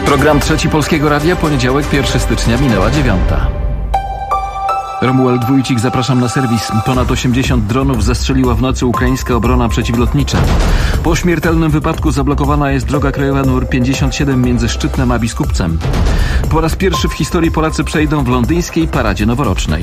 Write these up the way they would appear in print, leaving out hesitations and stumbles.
Program Trzeci Polskiego Radia, poniedziałek, 1 stycznia, minęła 9. Romuald Wójcik, zapraszam na serwis. Ponad 80 dronów zestrzeliła w nocy ukraińska obrona przeciwlotnicza. Po śmiertelnym wypadku zablokowana jest droga krajowa nr 57 między Szczytnem a Biskupcem. Po raz pierwszy w historii Polacy przejdą w londyńskiej paradzie noworocznej.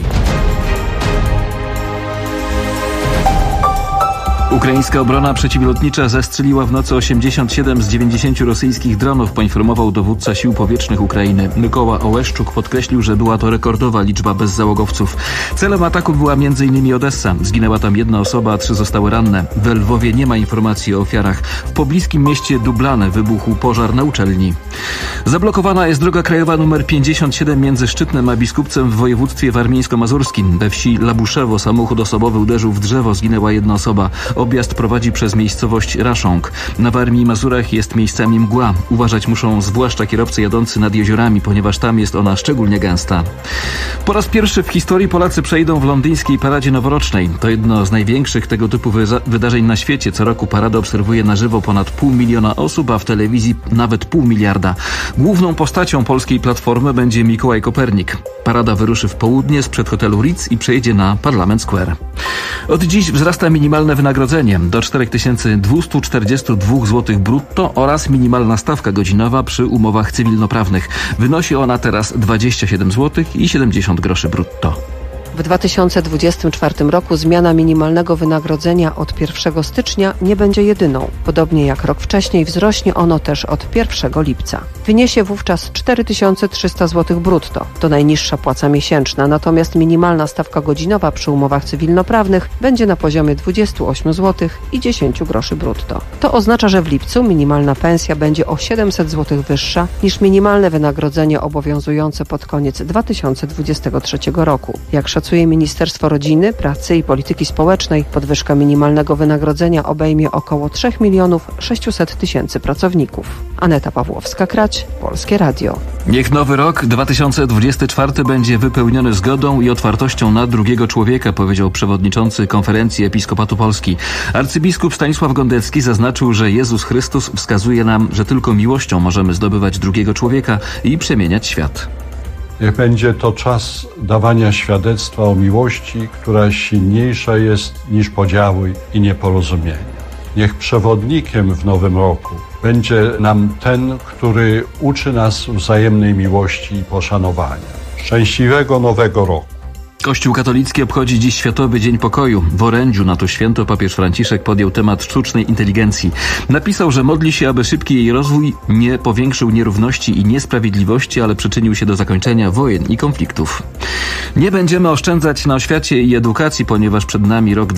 Ukraińska obrona przeciwlotnicza zestrzeliła w nocy 87 z 90 rosyjskich dronów, poinformował dowódca sił powietrznych Ukrainy. Mykoła Ołeszczuk podkreślił, że była to rekordowa liczba bezzałogowców. Celem ataku była m.in. Odessa. Zginęła tam jedna osoba, a 3 zostały ranne. W Lwowie nie ma informacji o ofiarach. W pobliskim mieście Dublane wybuchł pożar na uczelni. Zablokowana jest droga krajowa nr 57 między Szczytnem a Biskupcem w województwie warmińsko-mazurskim. We wsi Labuszewo samochód osobowy uderzył w drzewo, zginęła jedna osoba. Objazd prowadzi przez miejscowość Rasząg. Na Warmii i Mazurach jest miejscami mgła. Uważać muszą zwłaszcza kierowcy jadący nad jeziorami, ponieważ tam jest ona szczególnie gęsta. Po raz pierwszy w historii Polacy przejdą w londyńskiej paradzie noworocznej. To jedno z największych tego typu wydarzeń na świecie. Co roku paradę obserwuje na żywo ponad 500 000 osób, a w telewizji nawet 500 000 000. Główną postacią polskiej platformy będzie Mikołaj Kopernik. Parada wyruszy w południe sprzed hotelu Ritz i przejedzie na Parliament Square. Od dziś wzrasta minimalne wynagrodzenie do 4242 zł brutto oraz minimalna stawka godzinowa przy umowach cywilnoprawnych. Wynosi ona teraz 27 zł i 70 groszy brutto. W 2024 roku zmiana minimalnego wynagrodzenia od 1 stycznia nie będzie jedyną. Podobnie jak rok wcześniej wzrośnie ono też od 1 lipca. Wyniesie wówczas 4300 zł brutto. To najniższa płaca miesięczna, natomiast minimalna stawka godzinowa przy umowach cywilnoprawnych będzie na poziomie 28 zł i 10 groszy brutto. To oznacza, że w lipcu minimalna pensja będzie o 700 zł wyższa niż minimalne wynagrodzenie obowiązujące pod koniec 2023 roku. Jak szacuje Ministerstwo Rodziny, Pracy i Polityki Społecznej, podwyżka minimalnego wynagrodzenia obejmie około 3 600 000 pracowników. Aneta Pawłowska-Krać, Polskie Radio. Niech nowy rok 2024 będzie wypełniony zgodą i otwartością na drugiego człowieka, powiedział przewodniczący Konferencji Episkopatu Polski. Arcybiskup Stanisław Gondecki zaznaczył, że Jezus Chrystus wskazuje nam, że tylko miłością możemy zdobywać drugiego człowieka i przemieniać świat. Niech będzie to czas dawania świadectwa o miłości, która silniejsza jest niż podziały i nieporozumienia. Niech przewodnikiem w nowym roku będzie nam ten, który uczy nas wzajemnej miłości i poszanowania. Szczęśliwego nowego roku! Kościół katolicki obchodzi dziś Światowy Dzień Pokoju. W orędziu na to święto papież Franciszek podjął temat sztucznej inteligencji. Napisał, że modli się, aby szybki jej rozwój nie powiększył nierówności i niesprawiedliwości, ale przyczynił się do zakończenia wojen i konfliktów. Nie będziemy oszczędzać na oświacie i edukacji, ponieważ przed nami rok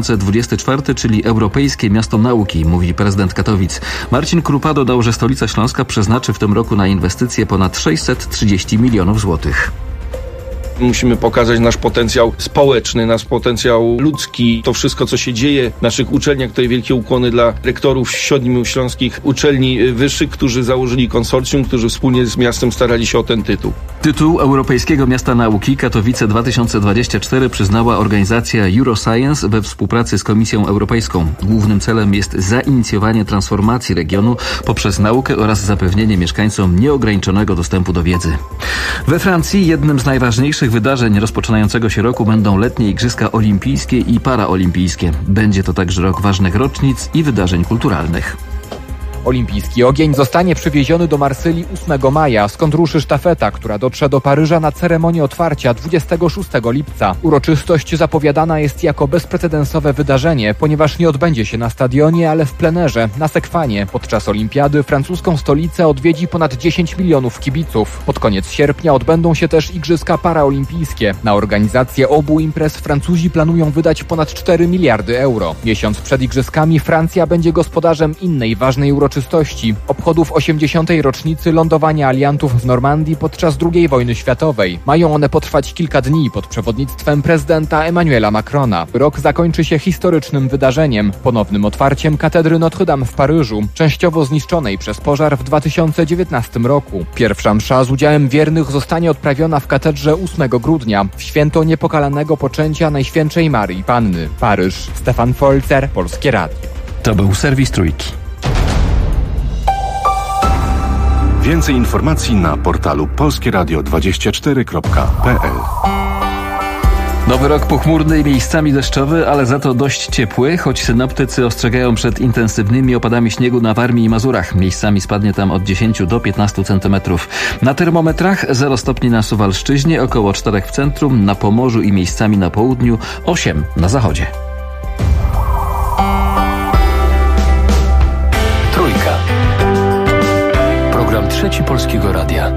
2024, czyli Europejskie Miasto Nauki, mówi prezydent Katowic. Marcin Krupa dodał, że Stolica Śląska przeznaczy w tym roku na inwestycje ponad 630 milionów złotych. Musimy pokazać nasz potencjał społeczny, nasz potencjał ludzki. To wszystko, co się dzieje w naszych uczelniach. Tutaj wielkie ukłony dla rektorów śródśląskich uczelni wyższych, którzy założyli konsorcjum, którzy wspólnie z miastem starali się o ten tytuł. Tytuł Europejskiego Miasta Nauki Katowice 2024 przyznała organizacja Euroscience we współpracy z Komisją Europejską. Głównym celem jest zainicjowanie transformacji regionu poprzez naukę oraz zapewnienie mieszkańcom nieograniczonego dostępu do wiedzy. We Francji jednym z najważniejszych wydarzeń rozpoczynającego się roku będą letnie Igrzyska Olimpijskie i Paraolimpijskie. Będzie to także rok ważnych rocznic i wydarzeń kulturalnych. Olimpijski ogień zostanie przywieziony do Marsylii 8 maja, skąd ruszy sztafeta, która dotrze do Paryża na ceremonię otwarcia 26 lipca. Uroczystość zapowiadana jest jako bezprecedensowe wydarzenie, ponieważ nie odbędzie się na stadionie, ale w plenerze, na Sekwanie. Podczas olimpiady francuską stolicę odwiedzi ponad 10 milionów kibiców. Pod koniec sierpnia odbędą się też Igrzyska Paraolimpijskie. Na organizację obu imprez Francuzi planują wydać ponad 4 miliardy euro. Miesiąc przed Igrzyskami Francja będzie gospodarzem innej ważnej uroczystości, obchodów 80. rocznicy lądowania aliantów w Normandii podczas II wojny światowej. Mają one potrwać kilka dni pod przewodnictwem prezydenta Emmanuela Macrona. Rok zakończy się historycznym wydarzeniem, ponownym otwarciem katedry Notre Dame w Paryżu, częściowo zniszczonej przez pożar w 2019 roku. Pierwsza msza z udziałem wiernych zostanie odprawiona w katedrze 8 grudnia, w święto niepokalanego poczęcia Najświętszej Maryi Panny. Paryż. Stefan Folzer, Polskie Radio. To był serwis Trójki. Więcej informacji na portalu polskieradio24.pl. Nowy rok pochmurny i miejscami deszczowy, ale za to dość ciepły, choć synoptycy ostrzegają przed intensywnymi opadami śniegu na Warmii i Mazurach. Miejscami spadnie tam od 10 do 15 cm. Na termometrach 0 stopni na Suwalszczyźnie, około 4 w centrum, na Pomorzu i miejscami na południu, 8 na zachodzie. Trójka. Program Trzeci Polskiego Radia.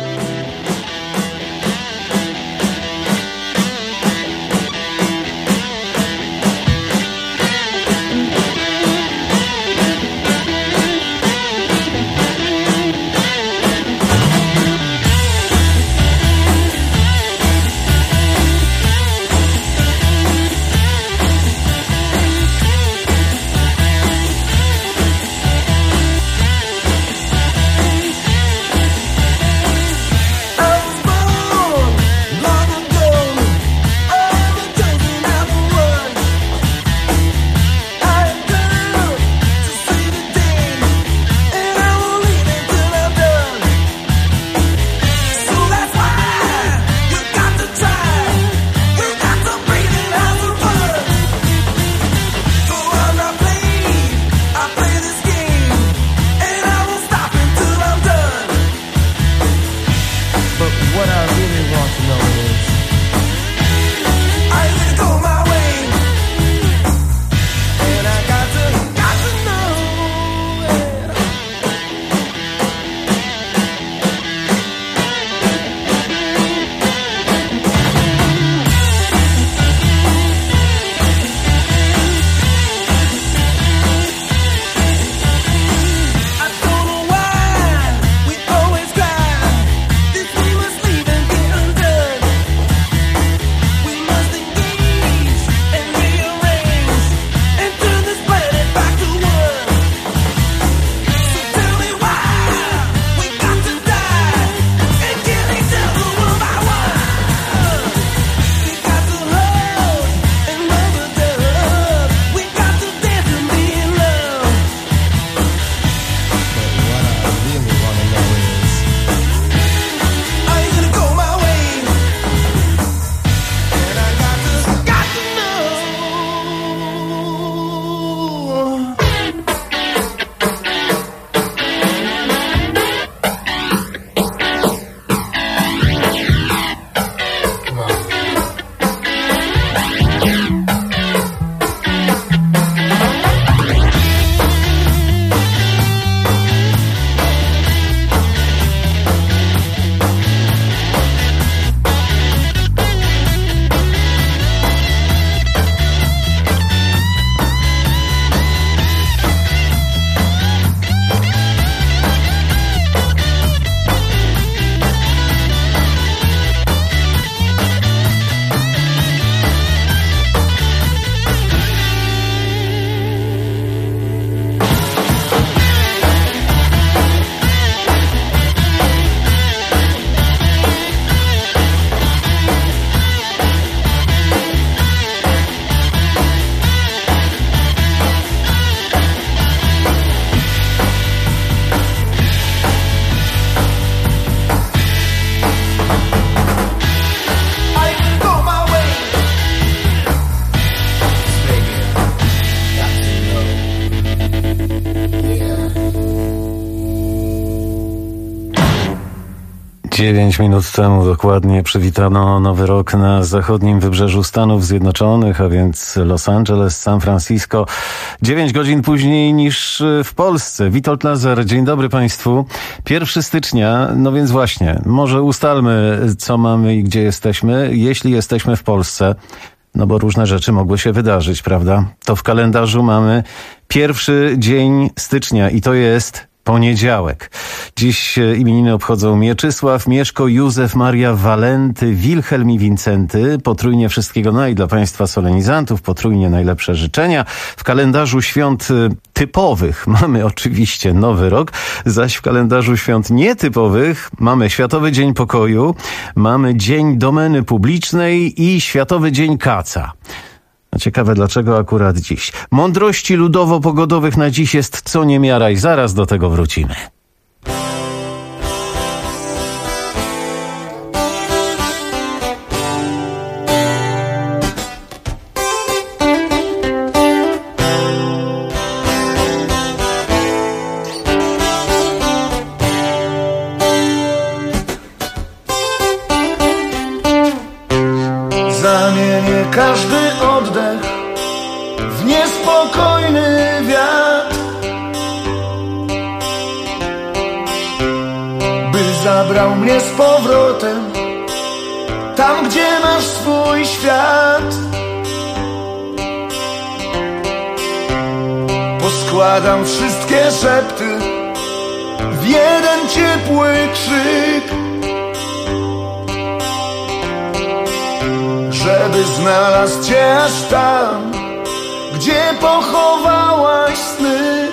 Dziewięć minut temu dokładnie przywitano Nowy Rok na zachodnim wybrzeżu Stanów Zjednoczonych, a więc Los Angeles, San Francisco. 9 godzin później niż w Polsce. Witold Lazar, dzień dobry Państwu. 1 stycznia, no więc właśnie, może ustalmy, co mamy i gdzie jesteśmy, jeśli jesteśmy w Polsce. No bo różne rzeczy mogły się wydarzyć, prawda? To w kalendarzu mamy 1 dzień stycznia i to jest poniedziałek. Dziś imieniny obchodzą Mieczysław, Mieszko, Józef, Maria, Walenty, Wilhelm i Wincenty. Potrójnie wszystkiego naj dla Państwa solenizantów, potrójnie najlepsze życzenia. W kalendarzu świąt typowych mamy oczywiście Nowy Rok, zaś w kalendarzu świąt nietypowych mamy Światowy Dzień Pokoju, mamy Dzień Domeny Publicznej i Światowy Dzień Kaca. Ciekawe, dlaczego akurat dziś. Mądrości ludowo-pogodowych na dziś jest co niemiara i zaraz do tego wrócimy. każdy oddech w niespokojny wiatr, by zabrał mnie z powrotem tam, gdzie masz swój świat. Poskładam wszystkie szepty w jeden ciepły krzyk, żeby znalazł cię aż tam, gdzie pochowałaś sny.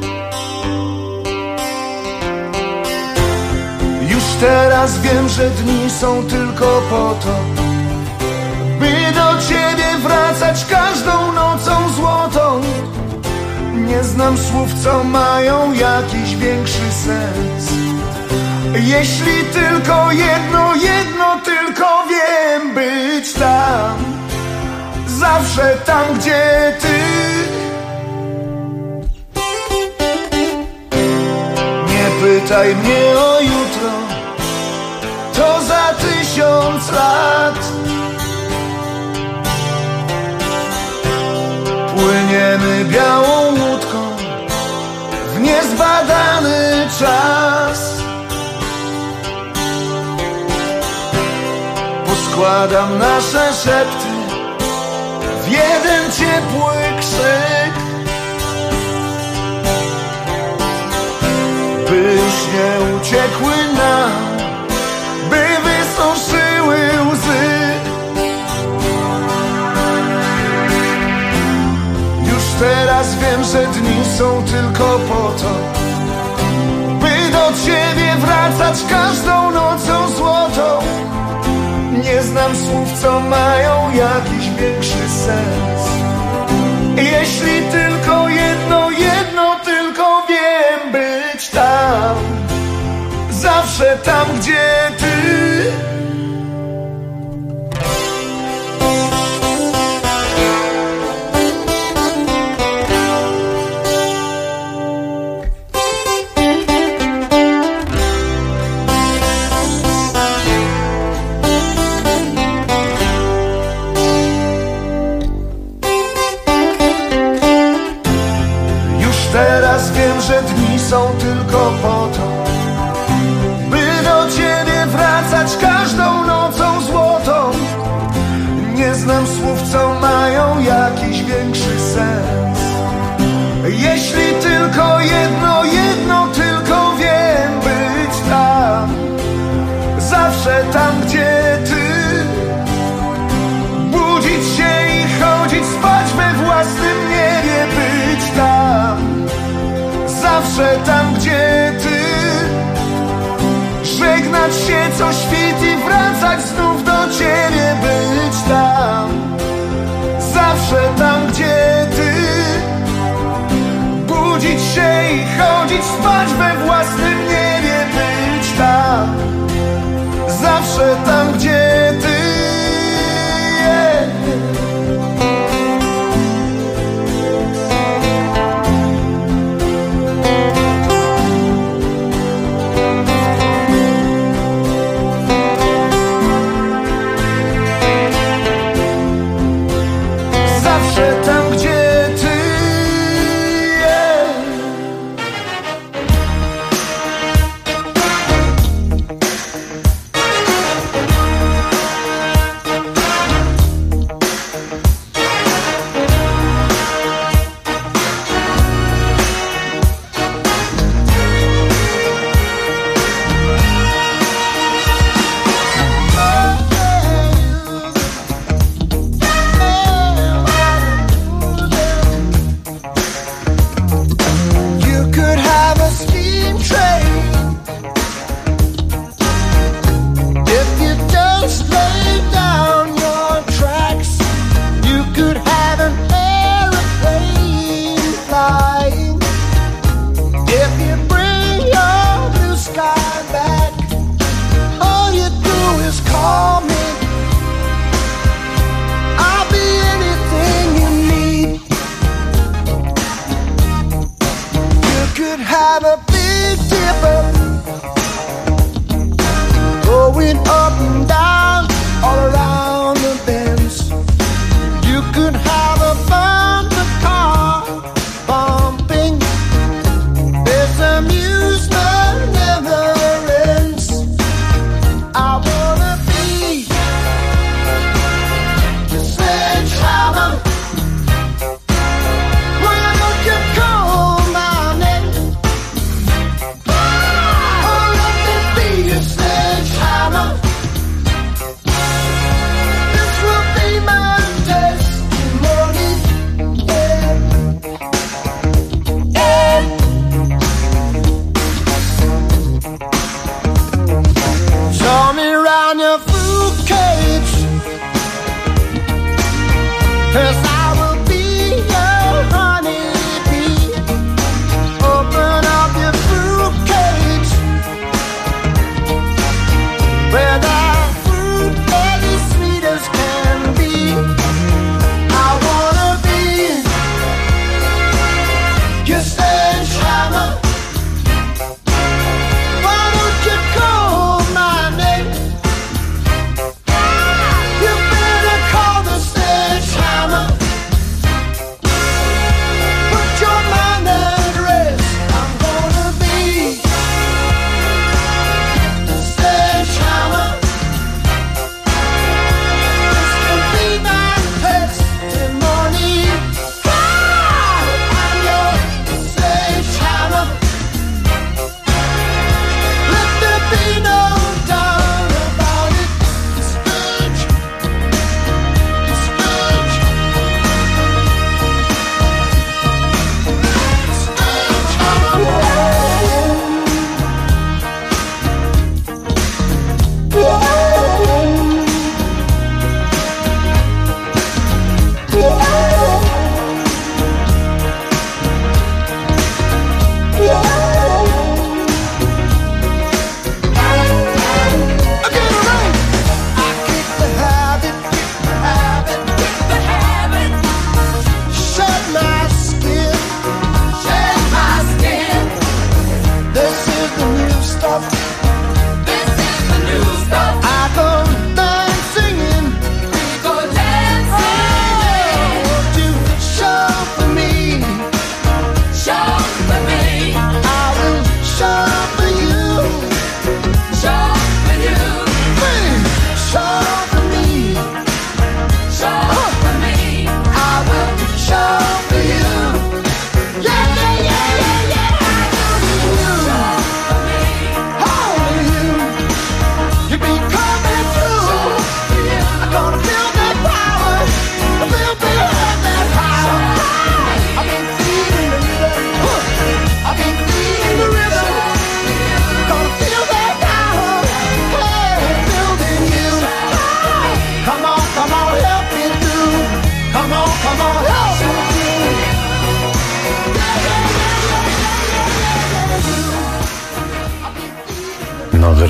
Już teraz wiem, że dni są tylko po to, by do ciebie wracać każdą nocą złotą. Nie znam słów, co mają jakiś większy sens. Jeśli tylko jedno tylko wiem, być tam, zawsze tam, gdzie ty. Nie pytaj mnie o jutro, to za 1000 lat. Płyniemy białą łódką w niezbadany czas. Poskładam nasze szepty w jeden ciepły krzyk, by już nie uciekły nam, by wysąszyły łzy. Już teraz wiem, że dni są tylko po to, by do ciebie wracać każdą nocą złotą. Nie znam słów, co mają jakiś większy sens. Jeśli tylko jedno tylko wiem, być tam, zawsze tam, gdzie ty. Teraz wiem, że dni są tylko po to, by do ciebie wracać każdą nocą złotą. Nie znam słów, co mają jakiś większy sens. Jeśli tylko jedno tylko wiem, być tam, zawsze tam, gdzie ty. Budzić się i chodzić spać we własnym niebie, być tam, zawsze tam, gdzie ty. Żegnać się co świt i wracać znów do ciebie, być tam, zawsze tam, gdzie ty. Budzić się i chodzić spać we własnym niebie, być tam, zawsze tam, gdzie ty.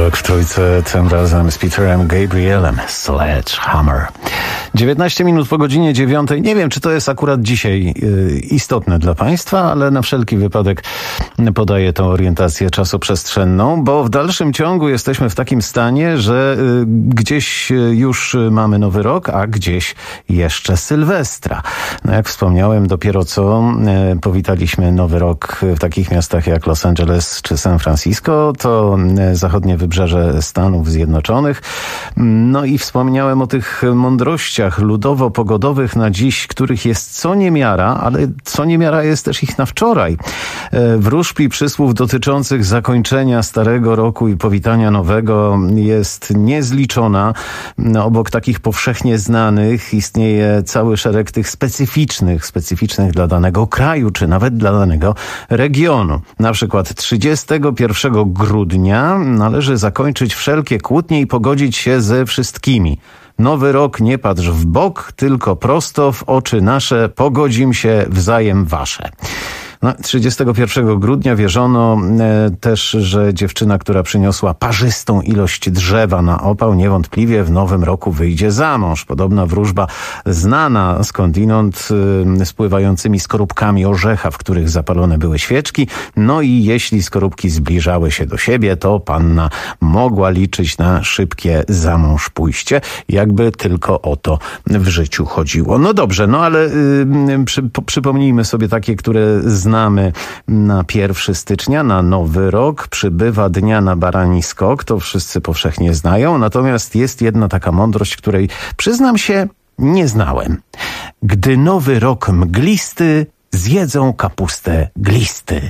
Rok w trójce, tym razem z Peterem Gabrielem, Sledgehammer. 19 minut po godzinie 9. Nie wiem, czy to jest akurat dzisiaj istotne dla Państwa, ale na wszelki wypadek podaję tą orientację czasoprzestrzenną, bo w dalszym ciągu jesteśmy w takim stanie, że gdzieś już mamy Nowy Rok, a gdzieś jeszcze Sylwestra. No jak wspomniałem, dopiero co powitaliśmy Nowy Rok w takich miastach jak Los Angeles czy San Francisco, to zachodnie wybrzeże Stanów Zjednoczonych. No i wspomniałem o tych mądrościach ludowo-pogodowych na dziś, których jest co niemiara, ale co niemiara jest też ich na wczoraj. Wróżb i przysłów dotyczących zakończenia starego roku i powitania nowego jest niezliczona. Obok takich powszechnie znanych istnieje cały szereg tych specyficznych dla danego kraju, czy nawet dla danego regionu. Na przykład 31 grudnia należy zakończyć wszelkie kłótnie i pogodzić się ze wszystkimi. Nowy rok nie patrz w bok, tylko prosto w oczy nasze, pogodzim się wzajem wasze. No, 31 grudnia wierzono też, że dziewczyna, która przyniosła parzystą ilość drzewa na opał, niewątpliwie w nowym roku wyjdzie za mąż. Podobna wróżba znana skądinąd spływającymi skorupkami orzecha, w których zapalone były świeczki. No i jeśli skorupki zbliżały się do siebie, to panna mogła liczyć na szybkie za mąż pójście, jakby tylko o to w życiu chodziło. No dobrze, no ale przypomnijmy sobie takie, które znamy na 1 stycznia, na Nowy Rok. Przybywa dnia na barani skok, to wszyscy powszechnie znają. Natomiast jest jedna taka mądrość, której, przyznam się, nie znałem. Gdy Nowy Rok mglisty, zjedzą kapustę glisty.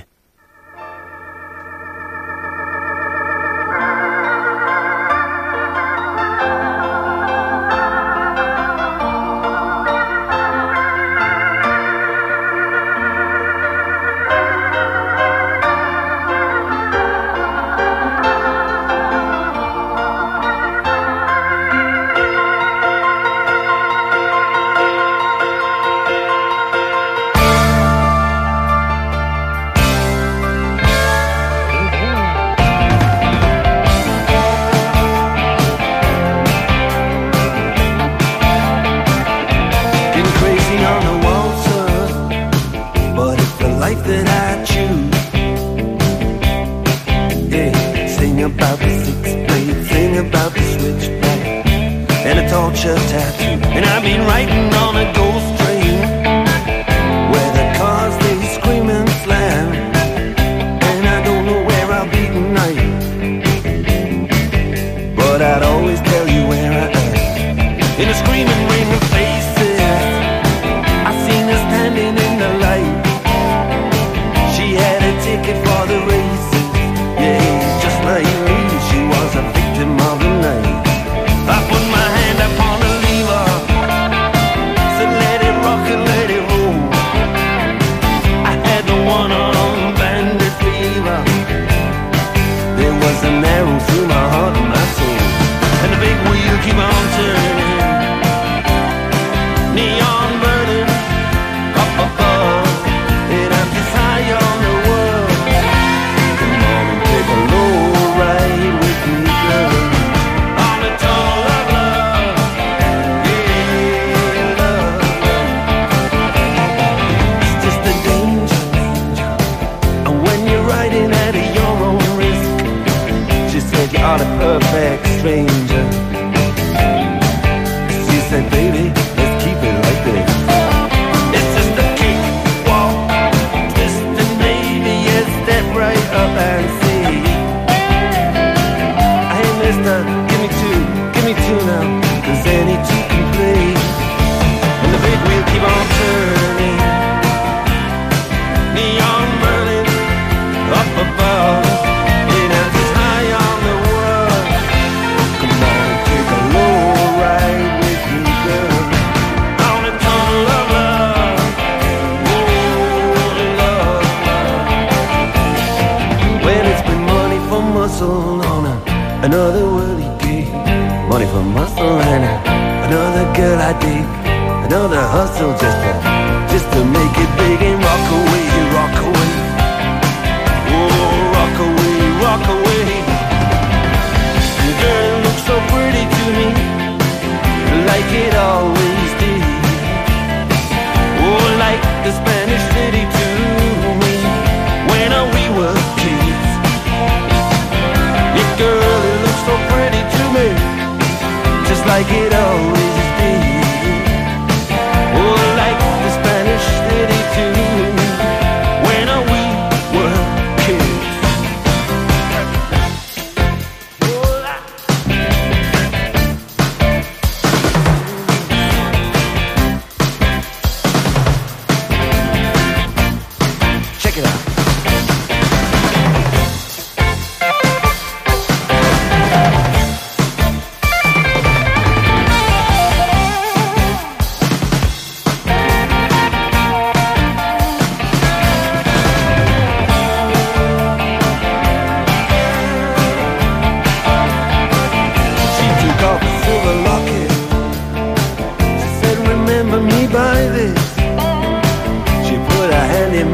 Another worldly gig, money for muscle and another girl I dig, another hustle just to make it big and rock away, rock away, oh rock away, rock away.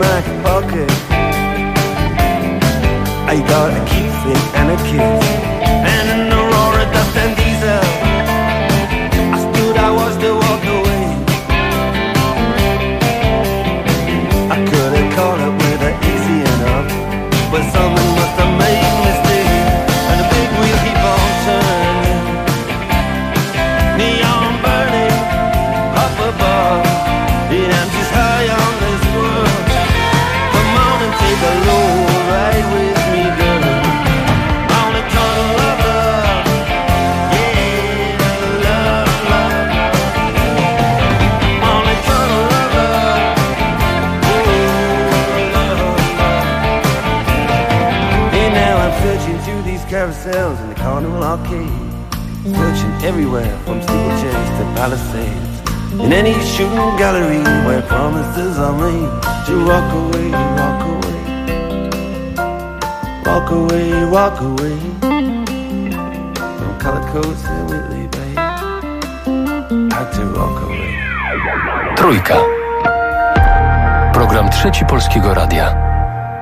my pocket. I got a keepsake and a kiss, and an Aurora dust and diesel. I stood, I watched her walk away. I could have caught up with her easy enough, but someone must have made a mistake, and the big wheel keep on turning. Neon burning up above, and I'm just high on this world. Come on and take a load right with me, girl. On a tunnel of love, yeah, love, love. On a tunnel of love, oh, love, love. And now I'm searching through these carousels in the Carnival Arcade, searching everywhere from steeplechase to Palisades. In any shooting gallery where promises are made to walk away, walk away, walk away, walk away from color coats and Whitley Bay. Had to walk away. Trójka. Program Trzeci Polskiego Radia.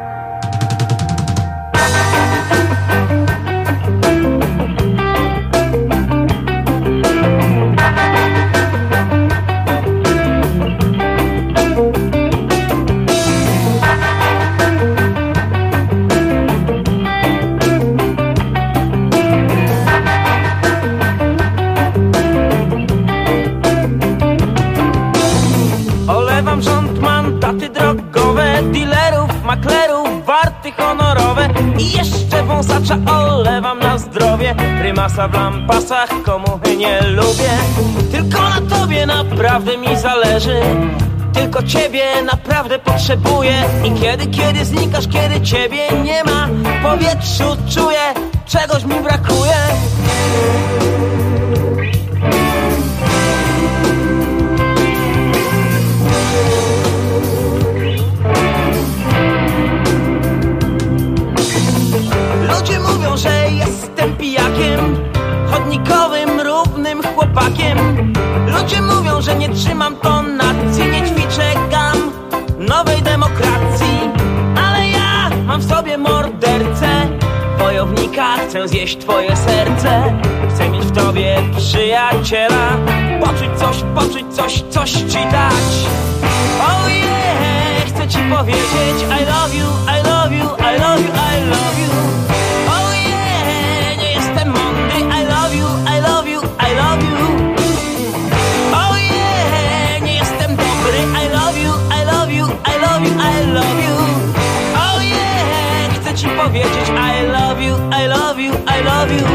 Olewam rząd, mandaty drogowe, dealerów, maklerów, warty honorowe i jeszcze wąsacza olewam na zdrowie. Prymasa w lampasach, komuchy nie lubię. Tylko na tobie naprawdę mi zależy, tylko ciebie naprawdę potrzebuję. I kiedy znikasz, kiedy ciebie nie ma, w powietrzu czuję, czegoś mi brakuje. Ludzie mówią, że jestem pijakiem, chodnikowym, równym chłopakiem. Ludzie mówią, że nie trzymam tonacji, nie ćwiczę gam nowej demokracji. Ale ja mam w sobie mordercę, wojownika, chcę zjeść twoje serce. Chcę mieć w tobie przyjaciela, poczuć coś ci dać. Oh yeah, chcę ci powiedzieć I love you, I love you, I love you, I love you. Oh yeah, nie jestem mądry, I love you, I love you, I love you. Oh yeah, nie jestem dobry, I love you, I love you, I love you, I love you. Oh yeah, chcę ci powiedzieć I love you, I love you, I love you.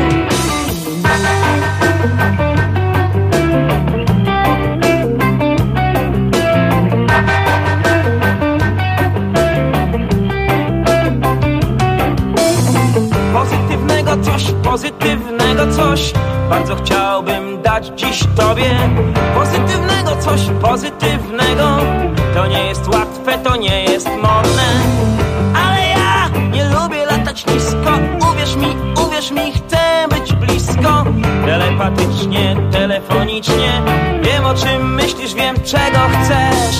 Pozytywnego coś bardzo chciałbym dać dziś tobie. Pozytywnego coś, pozytywnego. To nie jest łatwe, to nie jest modne, ale ja nie lubię latać nisko. Uwierz mi, chcę być blisko. Telepatycznie, telefonicznie. Wiem, o czym myślisz, wiem, czego chcesz.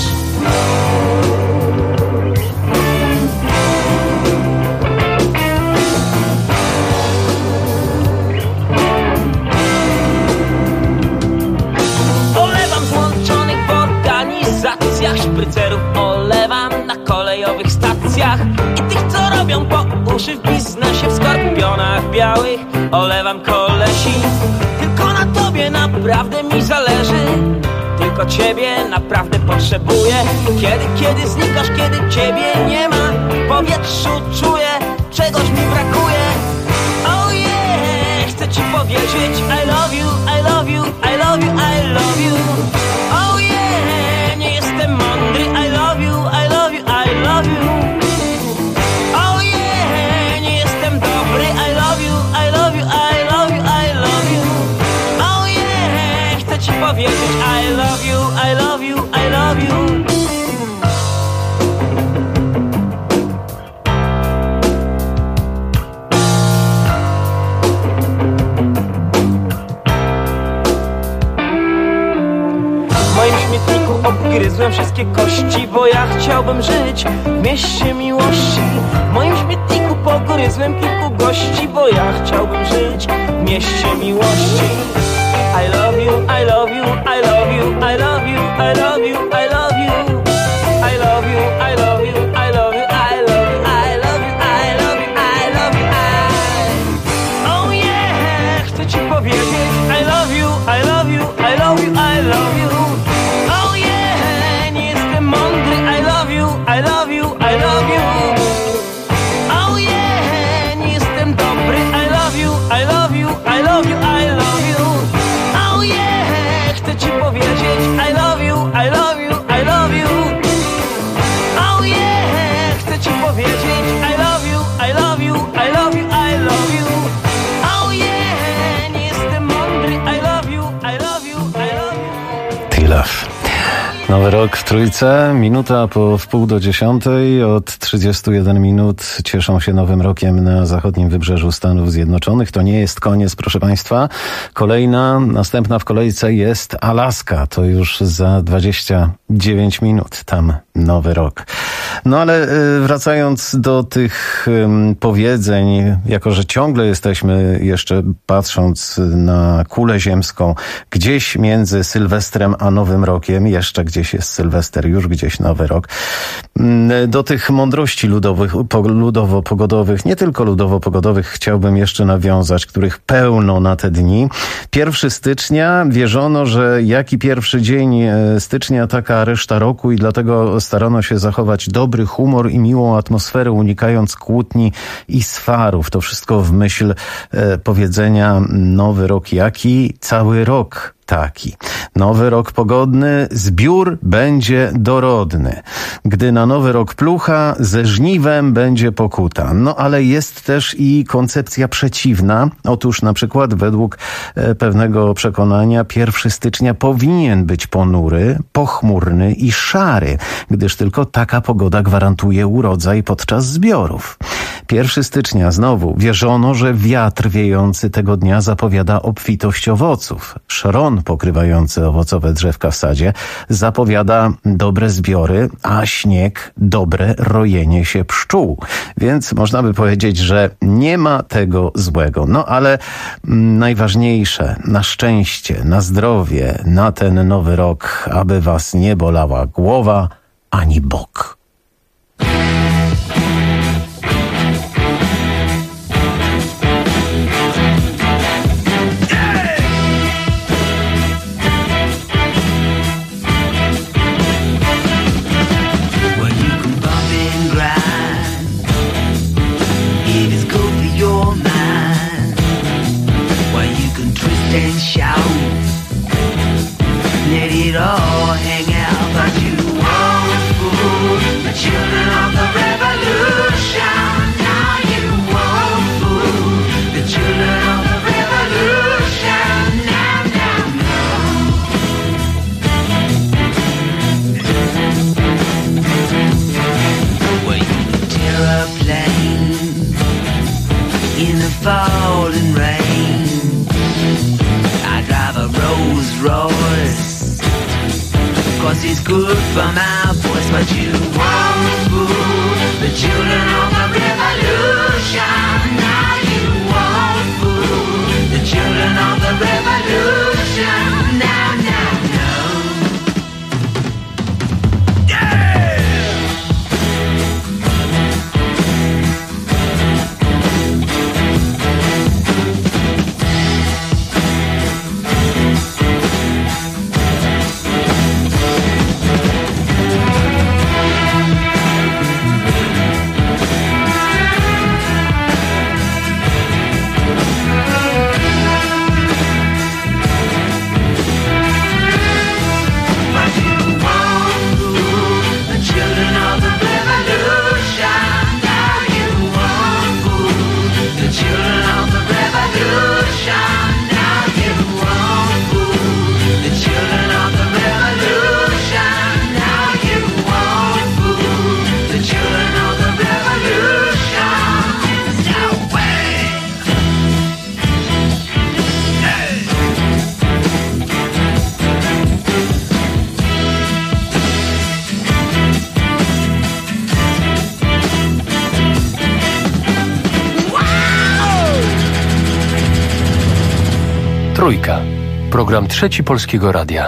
Szprycerów olewam na kolejowych stacjach i tych, co robią po uszy w biznesie. W skorpionach białych olewam kolesi. Tylko na tobie naprawdę mi zależy, tylko ciebie naprawdę potrzebuję. Kiedy znikasz, kiedy ciebie nie ma, w powietrzu czuję, czegoś mi brakuje. Oh yeah, chcę ci powiedzieć I love you, I love you, I love you, I love you. Oh yeah, nie jestem mądry, I love you, I love you, I love you. Oh yeah, nie jestem dobry, I love you, I love you, I love you, I love you. Oh yeah, chcę ci powiedzieć I love you, I love you, I love you. rozwalą wszystkie kości, bo ja chciałbym żyć w mieście miłości. W moim śmietniku pogryzłem kilku gości, bo ja chciałbym żyć w mieście miłości. I love you, I love you, I love you, I love you, I love you, I love you. I love you, I love you, I love you, I love you, I love you, I love you, I love you, oh yeah, chcę ci powiedzieć I love you, I love you, I love you, I love you. Oh yeah, nie jestem mądry, I love you, I love you, I love you. Oh yeah, nie jestem dobry, I love you, I love you, I love you, I love you. Oh yeah, chcę ci powiedzieć I love you, I love you, I love you. Oh yeah, chcę ci powiedzieć I love you, I love you, I love you, I love you. Oh yeah, nie jestem mądry, I love you, I love you, I love you. Tilaf. Nowy rok w Trójce, minuta po 9:30, od 31 minut cieszą się Nowym Rokiem na zachodnim wybrzeżu Stanów Zjednoczonych. To nie jest koniec, proszę Państwa. Następna w kolejce jest Alaska. To już za 29 minut. Tam Nowy Rok. No ale wracając do tych powiedzeń, jako że ciągle jesteśmy jeszcze patrząc na kulę ziemską, gdzieś między Sylwestrem a Nowym Rokiem, jeszcze gdzieś jest Sylwester, już gdzieś Nowy Rok. Do tych mądrości ludowo-pogodowych, nie tylko ludowo-pogodowych, chciałbym jeszcze nawiązać, których pełno na te dni. 1 stycznia wierzono, że jaki pierwszy dzień stycznia, taka reszta roku i dlatego starano się zachować dobry humor i miłą atmosferę, unikając kłótni i swarów. To wszystko w myśl powiedzenia Nowy Rok jaki, cały rok taki. Nowy rok pogodny, zbiór będzie dorodny. Gdy na Nowy Rok plucha, ze żniwem będzie pokuta. No ale jest też i koncepcja przeciwna. Otóż na przykład według pewnego przekonania 1 stycznia powinien być ponury, pochmurny i szary, gdyż tylko taka pogoda gwarantuje urodzaj podczas zbiorów. 1 stycznia znowu wierzono, że wiatr wiejący tego dnia zapowiada obfitość owoców. Szron pokrywający owocowe drzewka w sadzie zapowiada dobre zbiory, a śnieg dobre rojenie się pszczół. Więc można by powiedzieć, że nie ma tego złego. No ale najważniejsze, na szczęście, na zdrowie, na ten Nowy Rok, aby was nie bolała głowa ani bok. And shout, let it all hang out, but you won't fool the children of the revolution. Now you won't fool the children of the revolution. Now, well, you can tear a plane in the falling rain. Drive a Rolls Royce, 'cause it's good for my voice. But you won't fool the children of the revolution. Now you won't fool the children of the revolution. Now, no. Yeah! Trójka. Program Trzeci Polskiego Radia.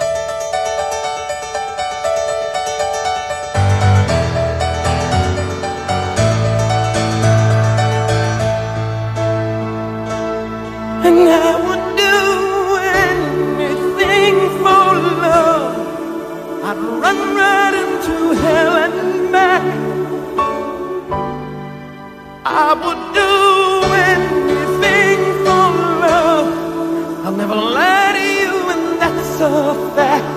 And I would do anything for love. I'd run right into hell and back. I would do anything for love. I'll never lie to you, and that's a fact.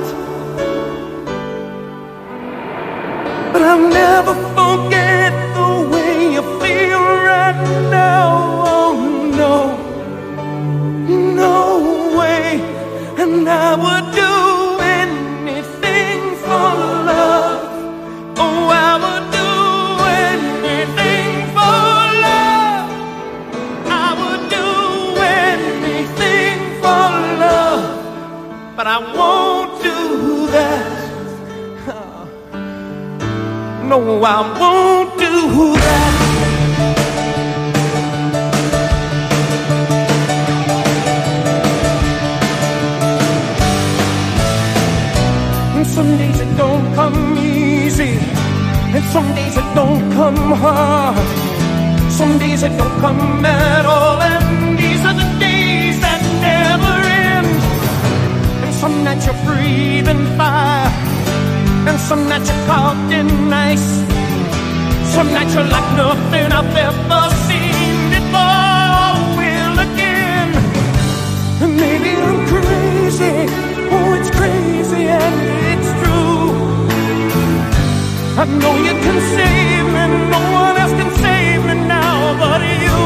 But I'll never forget the way you feel right now. Oh no, no way. And I would do anything for love. Oh, I would do anything for love. I would do anything for love. But I won't do that. No, I won't do that. And some days it don't come easy, and some days it don't come hard. Some days it don't come at all, and these are the days that never end. And some nights you're breathing fire, and some nights you're caught in ice. Some nights you're like nothing I've ever seen before. Will again. And maybe I'm crazy. Oh, it's crazy and it's true. I know you can save me. No one else can save me now but you.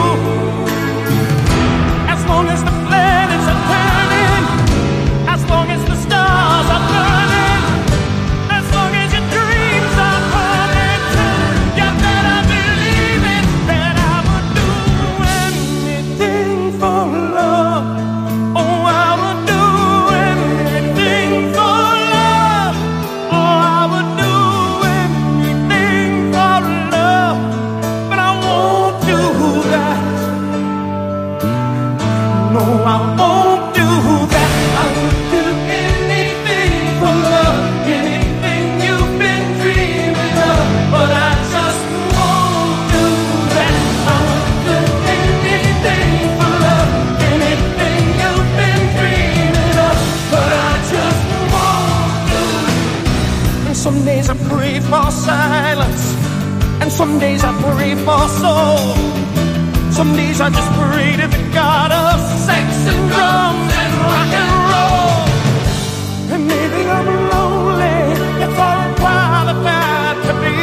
As long as the planets are turning, as long as the stars are burning, as long as your dreams are coming true, you better believe it, that I would do anything for love. Oh, I would do anything for love. Oh, I would do anything for love. But I won't do that. No, I won't do that. I would do anything for love, anything you've been dreaming of. But I just won't do that. I would do anything for love, anything you've been dreaming of. But I just won't do it. And some days I pray for silence, and some days I pray for soul. Some days I just pray to the God of sex and drums and rock and roll. And maybe I'm lonely, it's all I'm qualified to be.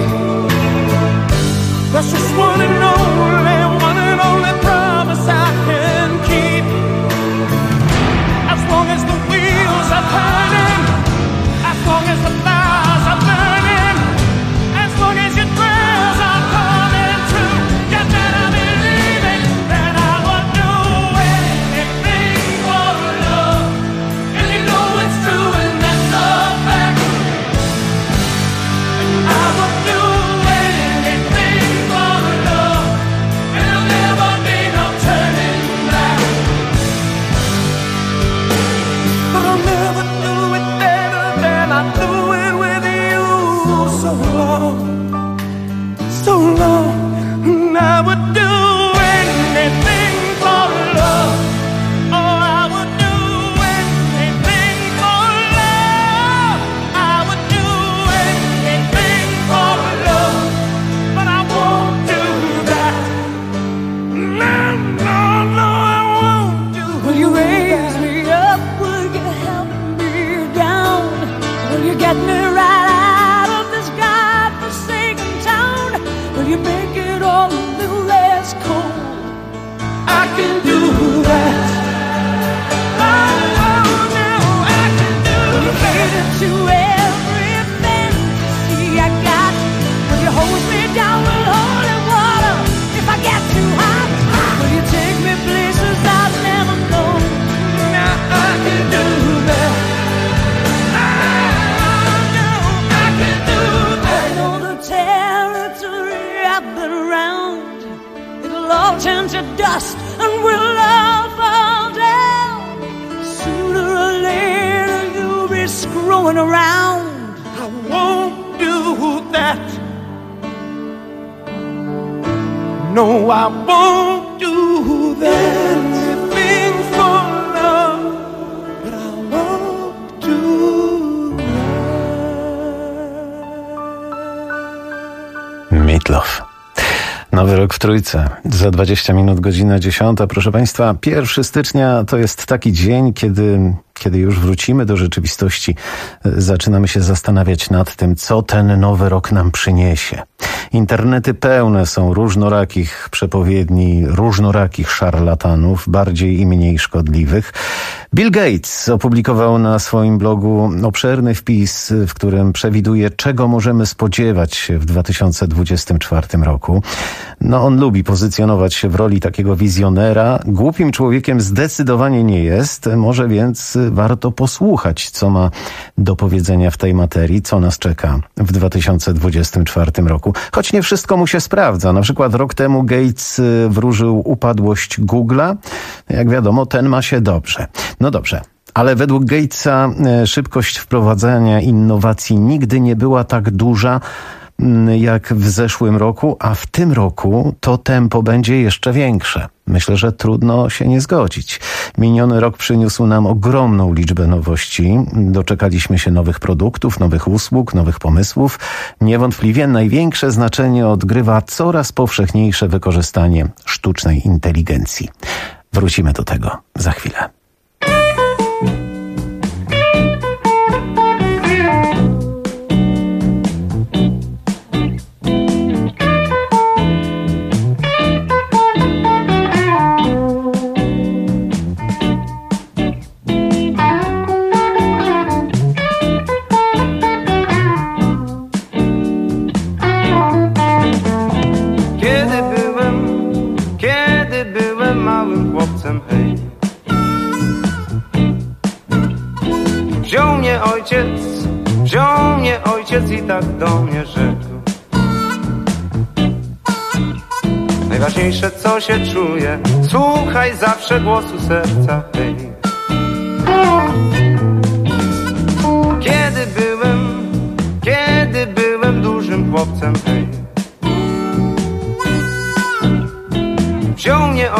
That's just one and only promise I can keep. As long as the wheels are turning, as long as the fires are burning, as long as your prayers are coming true, you better believe it, that I would do anything for love. And you know it's true, and that's a fact. I would do anything for love, and there'll never be no turning back. But I'll never do it better than I do it with you. So long, so long. And I would do anything for love. Oh, I would do anything for love. I would do anything for love. But I won't do that. No, no, no, I won't do that. Will you raise me up? Will you help me down? Will you get me right out of this godforsaken town? Will you make it all a little less cold? I can do that. Oh, no, I can do that. Will you cater to every fantasy I got? Will you hose me down with holy water if I get too hot? Will you take me places I've never known? Now I can do that. I can do that. I know the territory I've been around. It'll all turn to dust and we'll all fall down. going around. I won't do that. No, I won't do that. Anything for love, but I won't do that. Meatloaf. Nowy rok w Trójce. Za 20 minut, godzina 10. Proszę Państwa, 1 stycznia to jest taki dzień, kiedy już wrócimy do rzeczywistości, zaczynamy się zastanawiać nad tym, co ten nowy rok nam przyniesie. Internety pełne są różnorakich przepowiedni, różnorakich szarlatanów, bardziej i mniej szkodliwych. Bill Gates opublikował na swoim blogu obszerny wpis, w którym przewiduje, czego możemy spodziewać się w 2024 roku. No, on lubi pozycjonować się w roli takiego wizjonera. Głupim człowiekiem zdecydowanie nie jest, może więc warto posłuchać, co ma do powiedzenia w tej materii, co nas czeka w 2024 roku. Choć nie wszystko mu się sprawdza. Na przykład rok temu Gates wróżył upadłość Google'a. Jak wiadomo, ten ma się dobrze. No dobrze. Ale według Gatesa szybkość wprowadzania innowacji nigdy nie była tak duża jak w zeszłym roku, a w tym roku to tempo będzie jeszcze większe. Myślę, że trudno się nie zgodzić. Miniony rok przyniósł nam ogromną liczbę nowości. Doczekaliśmy się nowych produktów, nowych usług, nowych pomysłów. Niewątpliwie największe znaczenie odgrywa coraz powszechniejsze wykorzystanie sztucznej inteligencji. Wrócimy do tego za chwilę. Wziął mnie ojciec i tak do mnie rzekł: najważniejsze, co się czuje, słuchaj zawsze głosu serca, hej. Kiedy byłem dużym chłopcem, hej, wziął mnie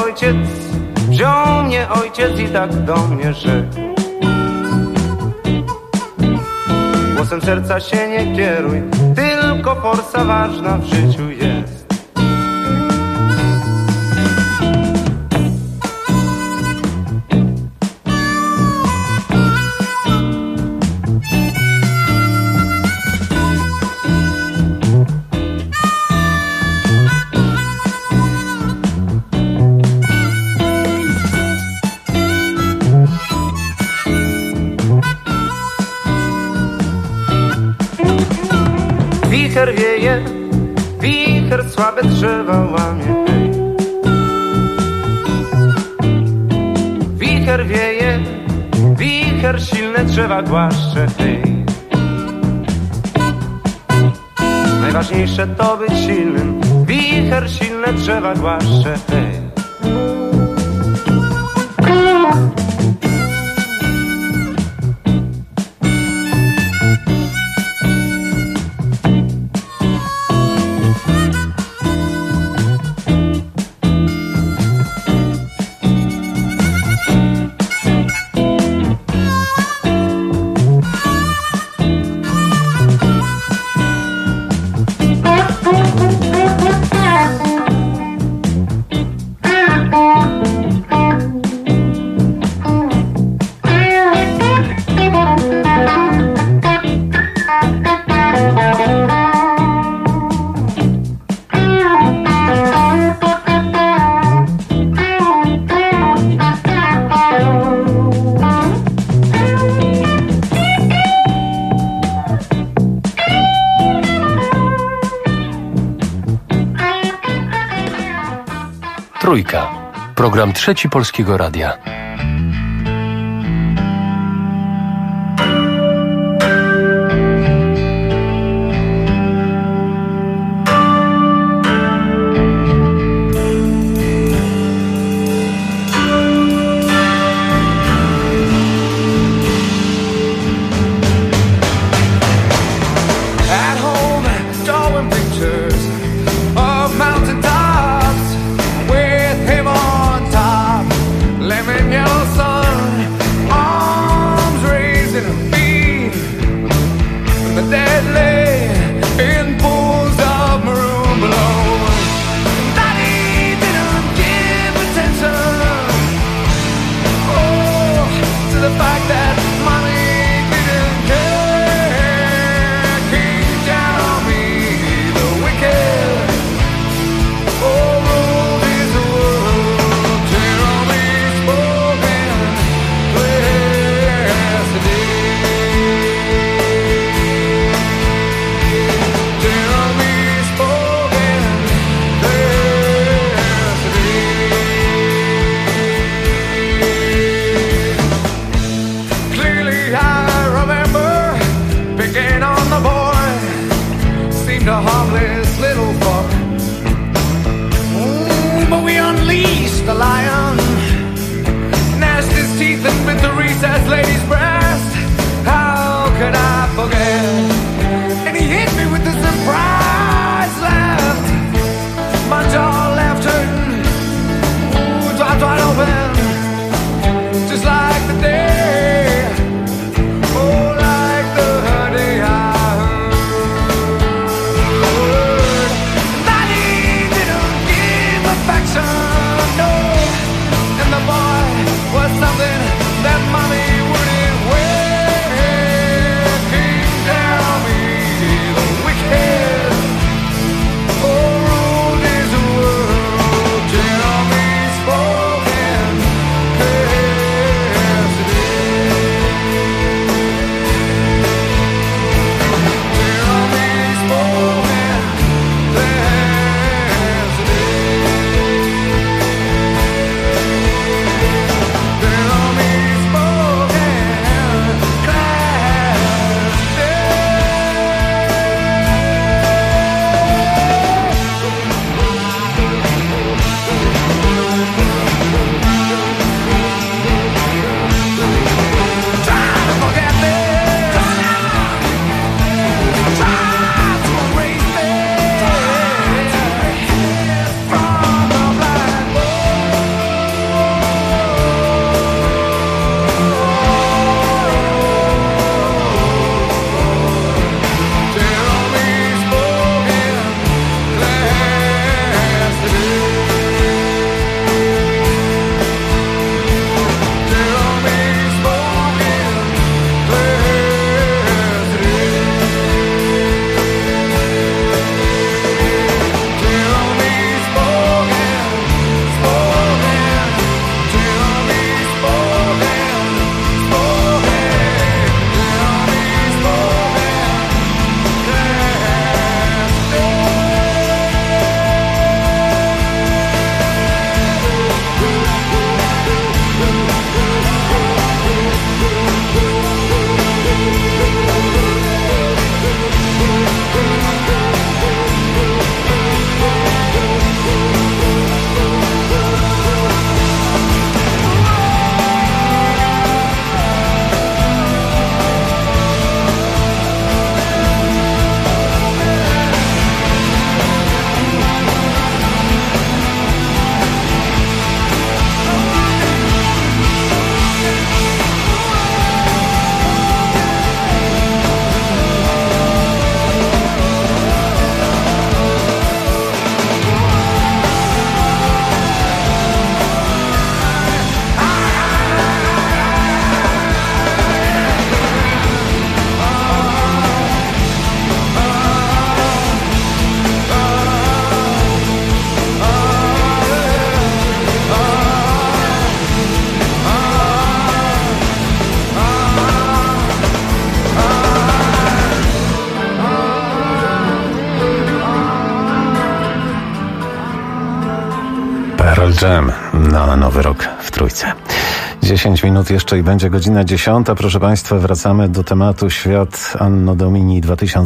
ojciec i tak do mnie rzekł: głosem serca się nie kieruj, tylko forsa ważna w życiu jest. Wicher wieje, wicher słabe drzewa łamie, hej. Wicher wieje, wicher silne drzewa głaszcze, hej. Najważniejsze to być silnym, wicher silne drzewa głaszcze, hej. Trójka. Program Trzeci Polskiego Radia. lion, gnashed his teeth and bit the recessed lady's breast. How could I forget? And he hit me with the surprise left. My jaw left hurting, ooh, dropped wide open, just like the day, oh, like the day I heard that he didn't give affection, no, and the boy was something that mommy wouldn't wear. King, tell me the wicked, oh, ruled his world. Tell me spoken yesterday. Tell me spoken Pearl Jam na Nowy Rok w Trójce. 10 minut jeszcze i będzie godzina 10. Proszę Państwa, wracamy do tematu Świat Anno Domini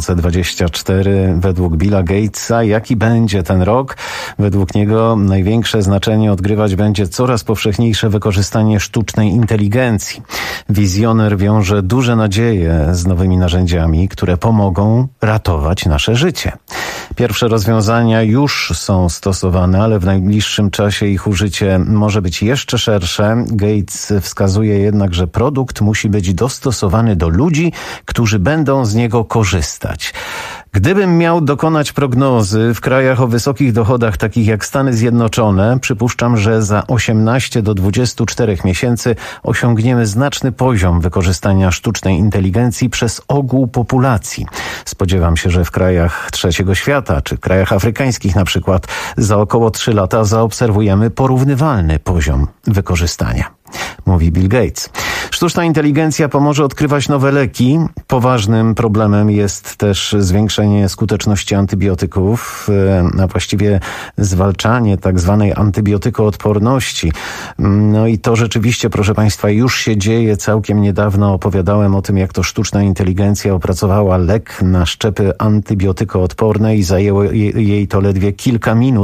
2024. Według Billa Gatesa, jaki będzie ten rok? Według niego największe znaczenie odgrywać będzie coraz powszechniejsze wykorzystanie sztucznej inteligencji. Wizjoner wiąże duże nadzieje z nowymi narzędziami, które pomogą ratować nasze życie. Pierwsze rozwiązania już są stosowane, ale w najbliższym czasie ich użycie może być jeszcze szersze. Gates wskazuje jednak, że produkt musi być dostosowany do ludzi, którzy będą z niego korzystać. Gdybym miał dokonać prognozy w krajach o wysokich dochodach, takich jak Stany Zjednoczone, przypuszczam, że za 18 do 24 miesięcy osiągniemy znaczny poziom wykorzystania sztucznej inteligencji przez ogół populacji. Spodziewam się, że w krajach trzeciego świata, czy krajach afrykańskich na przykład, za około 3 lata zaobserwujemy porównywalny poziom wykorzystania, mówi Bill Gates. Sztuczna inteligencja pomoże odkrywać nowe leki. Poważnym problemem jest też zwiększenie skuteczności antybiotyków, a właściwie zwalczanie tak zwanej antybiotykoodporności. No i to rzeczywiście, proszę Państwa, już się dzieje. Całkiem niedawno opowiadałem o tym, jak to sztuczna inteligencja opracowała lek na szczepy antybiotykoodporne i zajęło jej to ledwie kilka minut.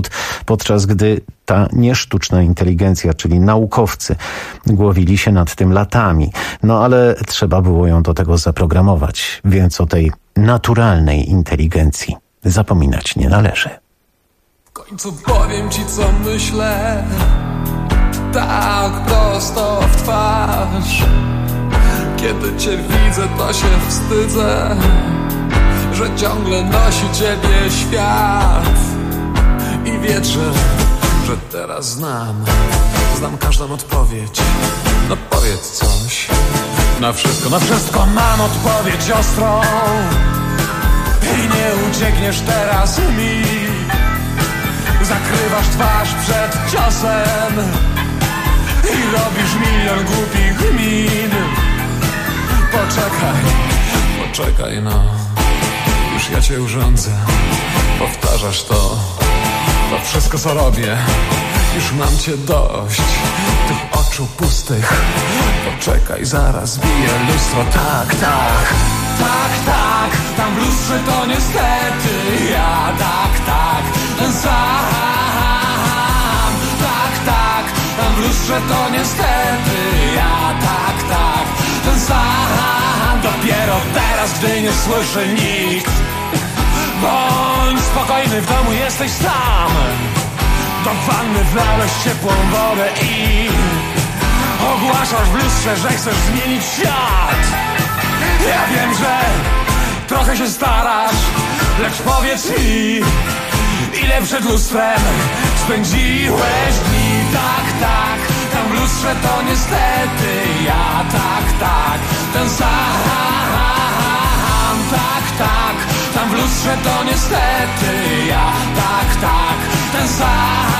podczas gdy ta niesztuczna inteligencja, czyli naukowcy, głowili się nad tym latami. No ale trzeba było ją do tego zaprogramować, więc o tej naturalnej inteligencji zapominać nie należy. W końcu powiem ci, co myślę, tak prosto w twarz. Kiedy cię widzę, to się wstydzę, że ciągle nosi ciebie świat. I wierzę, że teraz znam każdą odpowiedź. No powiedz coś. Na wszystko mam odpowiedź ostrą. I nie uciekniesz teraz mi. Zakrywasz twarz przed ciosem i robisz milion głupich min. Poczekaj no, już ja cię urządzę. Powtarzasz to wszystko co robię. Już mam cię dość, tych oczu pustych. Poczekaj, zaraz bije lustro. Tak, tam w lustrze to niestety ja. Tak, ten sam. Tak, tam w lustrze to niestety ja. Tak, ten sam. Dopiero teraz, gdy nie słyszy nikt. Bądź spokojny, w domu jesteś sam. Do wanny wlałeś ciepłą wodę i ogłaszasz w lustrze, że chcesz zmienić świat. Ja wiem, że trochę się starasz, lecz powiedz mi, ile przed lustrem spędziłeś dni. Tak, tam w lustrze to niestety ja. Tak, ten sam. Tak, tam w lustrze to niestety ja. Tak, ten sam.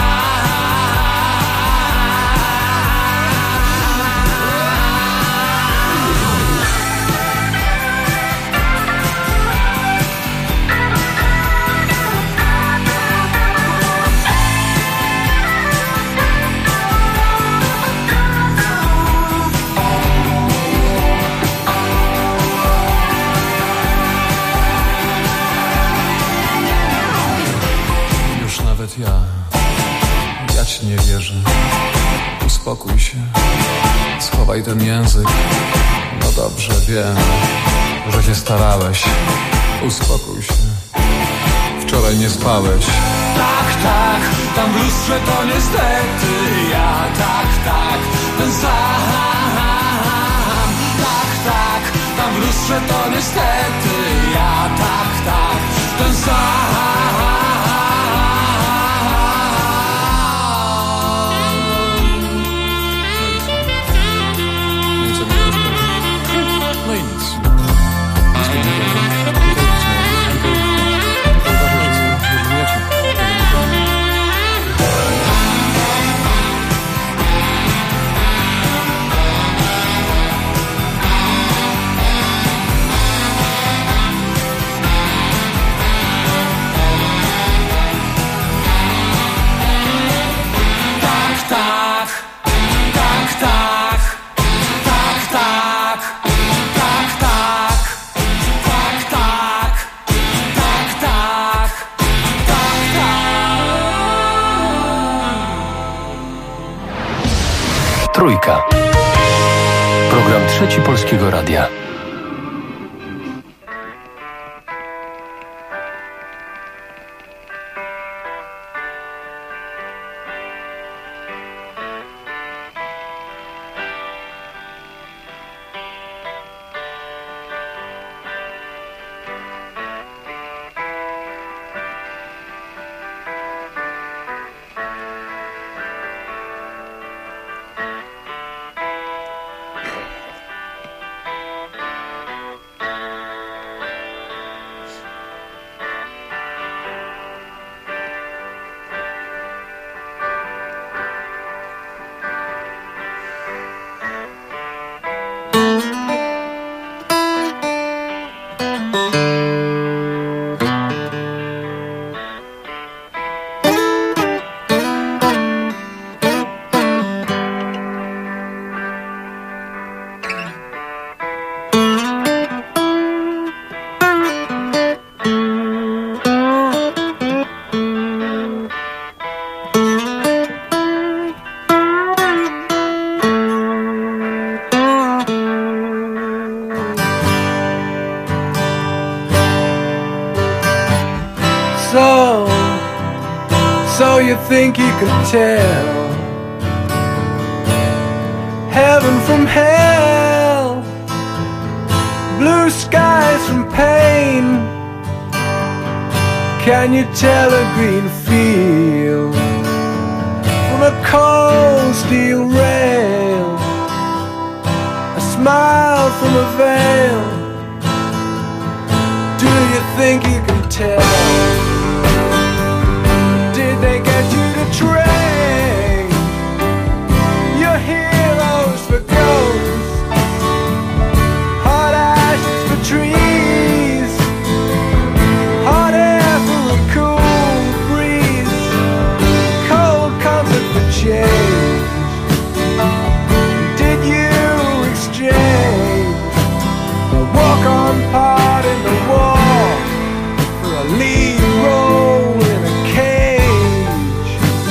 Ja ci nie wierzę. Uspokój się, schowaj ten język. No dobrze, wiem, że się starałeś. Uspokój się, wczoraj nie spałeś. Tak, tam w lustrze to niestety ja. Tak, ten sam. Tak, tam w lustrze to niestety ja. Tak, ten sam. Trójka. Program Trzeci Polskiego Radia. So you think you can tell heaven from hell, blue skies from pain? Can you tell a green field from a cold steel rail, a smile from a veil? Do you think you can tell? Did they get you to train your heroes for ghosts, hot ashes for trees, hot air for a cool breeze, cold comfort for change? Did you exchange a walk-on part in the war for a lead role in a cage?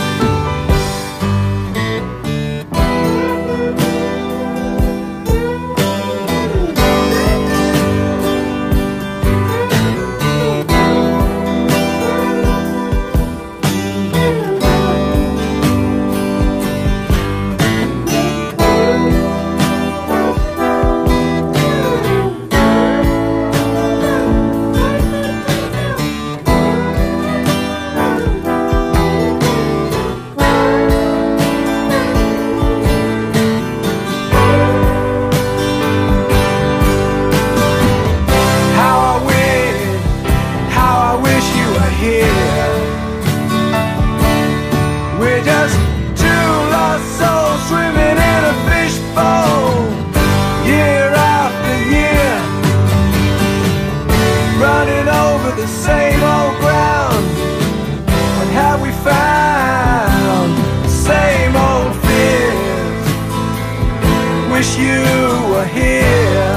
How I wish you were here. We're just two lost souls swimming in a fishbowl, year after year, running over the same old ground. What have we found? Same old fears. Wish you were here.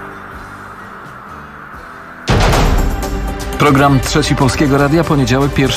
Program Trzeci Polskiego Radia, poniedziałek, 1